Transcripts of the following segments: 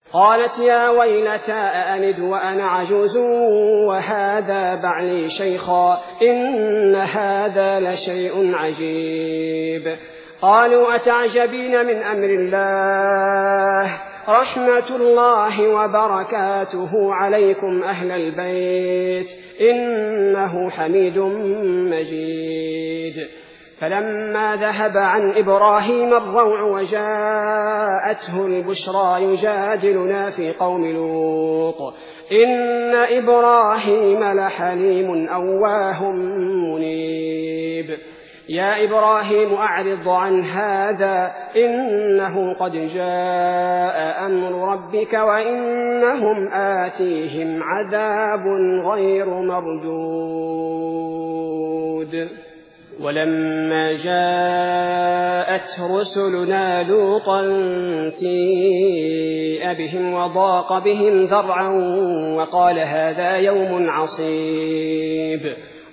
قالت يا ويلتى أألد وأنا عجوز وهذا بعلي شيخا إن هذا لشيء عجيب. قالوا أتعجبين من أمر الله رحمة الله وبركاته عليكم أهل البيت إنه حميد مجيد. فلما ذهب عن إبراهيم الروع وجاءته البشرى يجادلنا في قوم لوط إن إبراهيم لحليم أواه منيب. يا إبراهيم أعرض عن هذا إنه قد جاء أمر ربك وإنهم آتيهم عذاب غير مردود. ولما جاءت رسلنا لوطا سيء بهم وضاق بهم ذرعا وقال هذا يوم عصيب.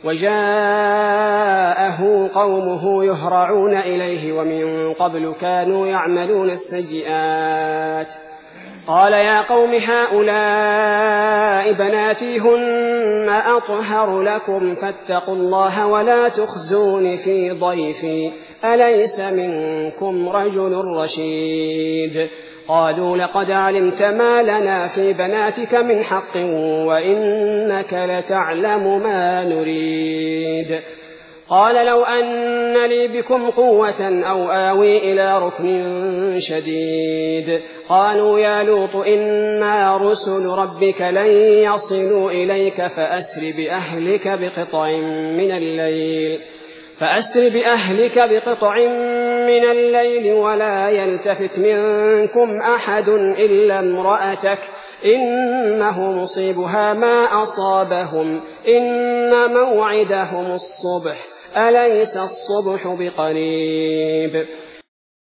وجاءه قومه يهرعون إليه ومن قبل كانوا يعملون السيئات. قال يا قوم هؤلاء بناتي هن أطهر لكم فاتقوا الله ولا تخزون في ضيفي أليس منكم رجل رشيد. قالوا لقد علمت ما لنا في بناتك من حق وإنك لتعلم ما نريد. قال لو أن لي بكم قوة أو آوي إلى ركن شديد. قالوا يا لوط إنا رسل ربك لن يصلوا إليك فأسر بأهلك بقطع من الليل ولا يلتفت منكم أحد إلا امرأتك إنه مصيبها ما أصابهم إن موعدهم الصبح أليس الصبح بقريب.